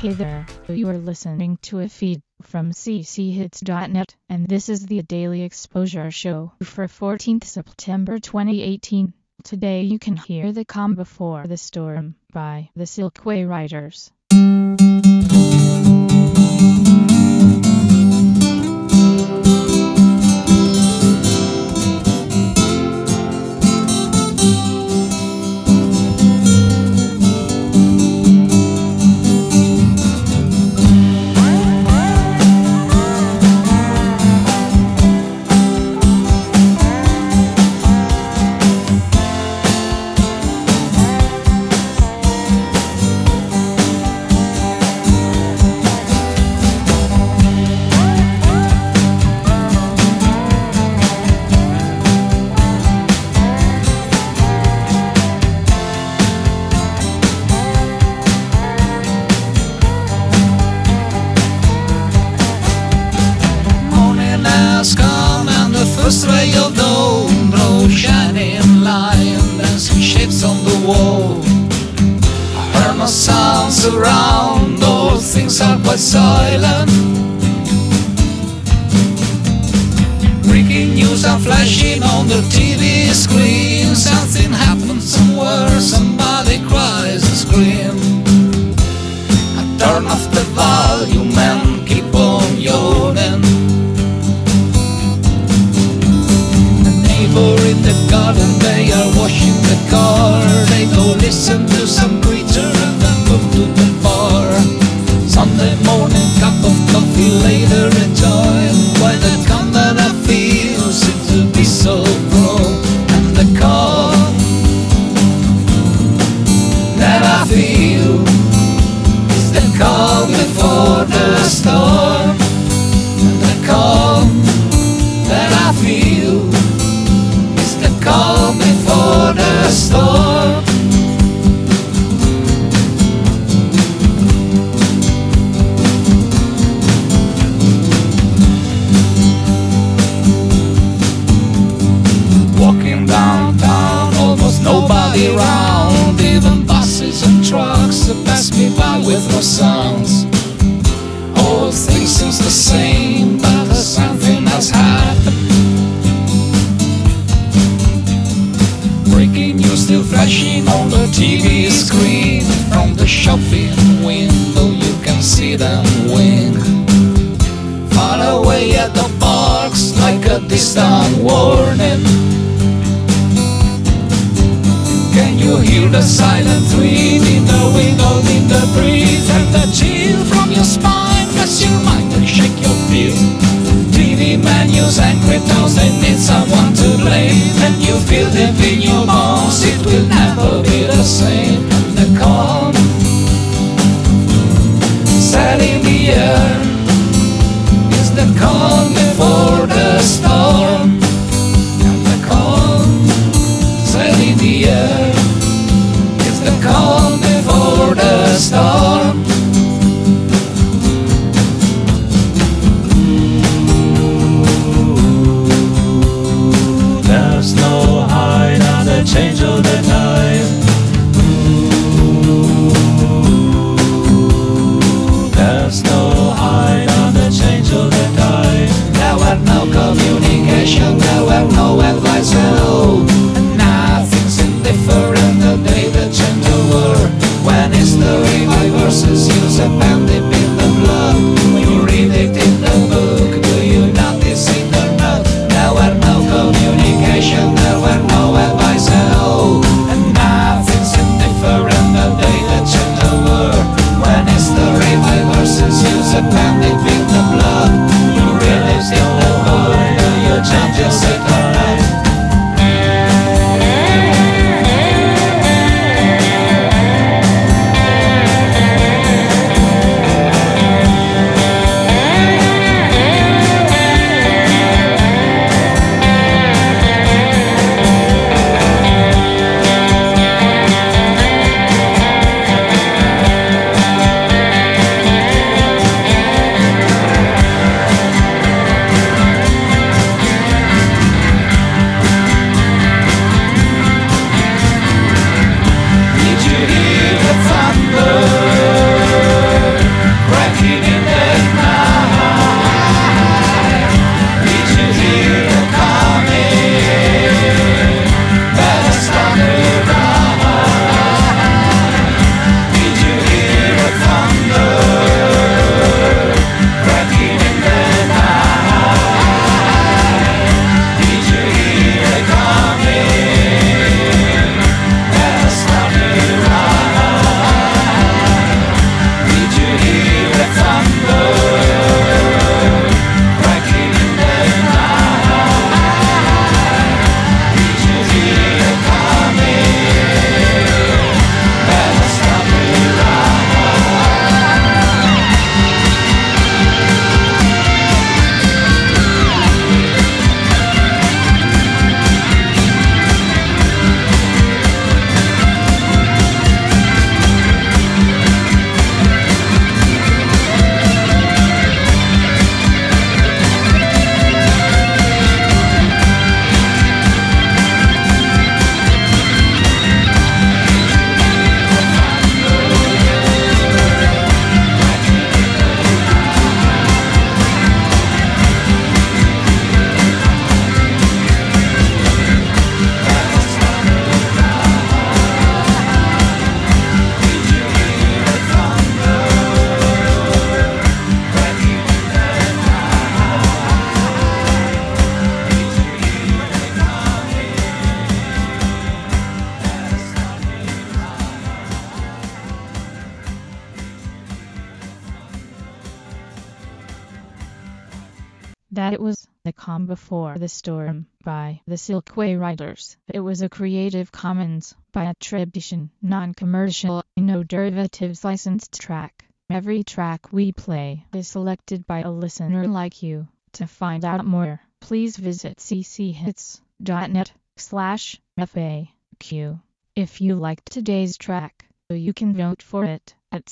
Hey there, you are listening to a feed from cchits.net, and this is the Daily Exposure Show for 14th September 2018. Today you can hear The Calm Before the Storm by the Silkway Riders. First ray of dawn, broad shining light, dancing shapes on the wall. I heard no sounds around, all things are quite silent. Breaking news are flashing on the TV screen. Something happened somewhere, somebody cries and screams. I turn off the volume and keep on yawning. In the garden they are washing the car. They go listen to some preacher and then move to the bar. Sunday morning cup of coffee later enjoyed, while the calm that I feel seems to be so wrong. And the calm that I feel is the calm before the storm. And the calm that I feel, calm before the storm. Walking downtown, almost nobody around. Even buses and trucks pass me by with no sounds. All things seems the same, but something has happened. Breaking news still flashing on the TV screen. From the shopping window you can see them wink. Far away at the parks like a distant warning. Can you hear the silent wind in the window, in the breeze? And the chill from your spine press your mind and shake your feet. TV menus, angry tones, they need someone to blame. And you feel deep in your bones, it will never be the same. And the calm set in the air is the calm before the storm. And the calm set in the air is the calm before the storm. that it was The Calm Before the Storm by the Silkway Riders. It was a Creative Commons by attribution, non-commercial, no derivatives licensed track. Every track we play is selected by a listener like you. To find out more, please visit cchits.net/FAQ. If you liked today's track, you can vote for it at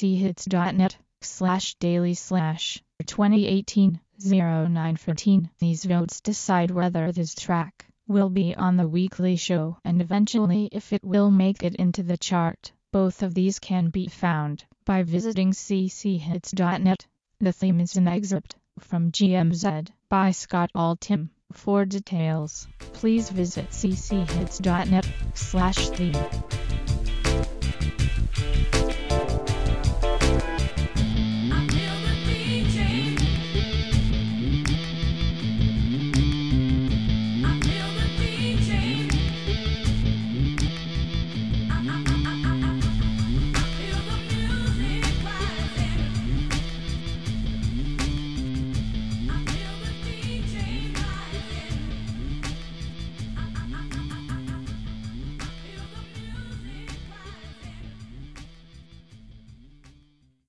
cchits.net/daily/2018-0914. These votes decide whether this track will be on the weekly show and eventually if it will make it into the chart. Both of these can be found by visiting cchits.net. The theme is an excerpt from GMZ by Scott Altham. For details, please visit cchits.net/theme.